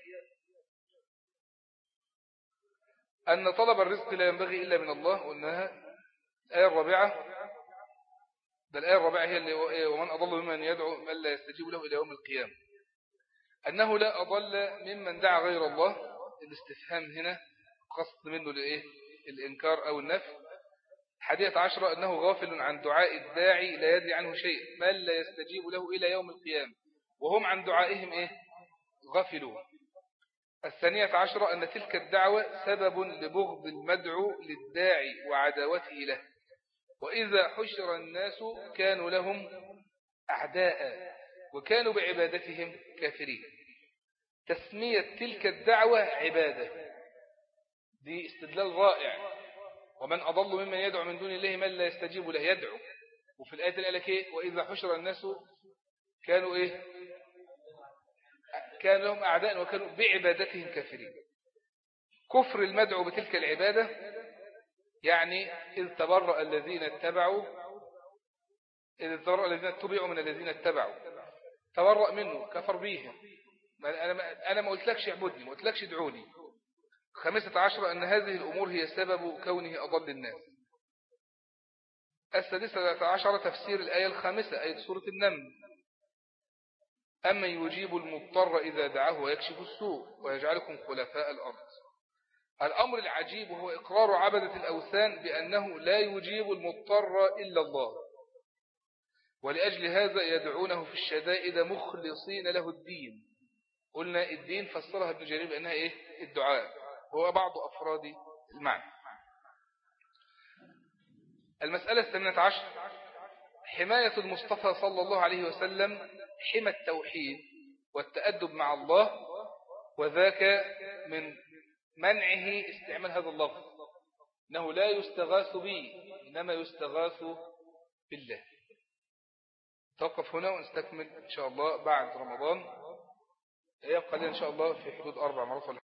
أن طلب الرزق لا ينبغي إلا من الله. وأنها الآية الرابعة ده الآية الرابعة هي اللي ومن أضل ممن يدعو من لا يستجيب له إلى يوم القيامة، أنه لا أضل ممن دعا غير الله. الاستفهام هنا قصد منه لإيه؟ الإنكار أو النفي. حادية عشرة أنه غافل عن دعاء الداعي لا يدري عنه شيء من لا يستجيب له إلى يوم القيامة، وهم عن دعائهم إيه؟ غافلون. الثانية عشرة أن تلك الدعوة سبب لبغض المدعو للداعي وعداوته له، وإذا حشر الناس كانوا لهم أعداء وكانوا بعبادتهم كافرين. تسمية تلك الدعوة عبادة دي استدلال رائع. ومن أضل ممن يدعو من دون الله من لا يستجيب له يدعو، وفي الآية قال لك إيه؟ وإذا حشر الناس كانوا إيه؟ كان لهم أعداء وكانوا بعبادتهم كافرين. كفر المدعو بتلك العبادة يعني إذ تبرأ الذين اتبعوا إذ تبرأ الذين اتبعوا من الذين اتبعوا، تبرأ منه كفر بيهم. أنا أنا ما قلتلكش اعبدني، ما قلتلكش ادعوني. خامسة عشر أن هذه الأمور هي سبب كونه أضل الناس. السادسة عشر تفسير الآية الخامسة آية سورة النمل أما يجيب المضطر إذا دعاه ويكشف السوء ويجعلكم خلفاء الأرض. الأمر العجيب هو إقرار عبدة الأوثان بأنه لا يجيب المضطر إلا الله، ولأجل هذا يدعونه في الشدائد مخلصين له الدين. قلنا الدين فسرها ابن جرير بأنها إيه؟ الدعاء، هو بعض أفراد المعنى. المسألة الثامنة عشر: حماية المصطفى صلى الله عليه وسلم حمى التوحيد والتأدب مع الله، وذاك من منعه استعمال هذا اللفظ، إنه لا يستغاث به إنما يستغاث بالله. توقف هنا ونستكمل إن شاء الله بعد رمضان، يبقى لنا إن شاء الله في حدود أربع مرات.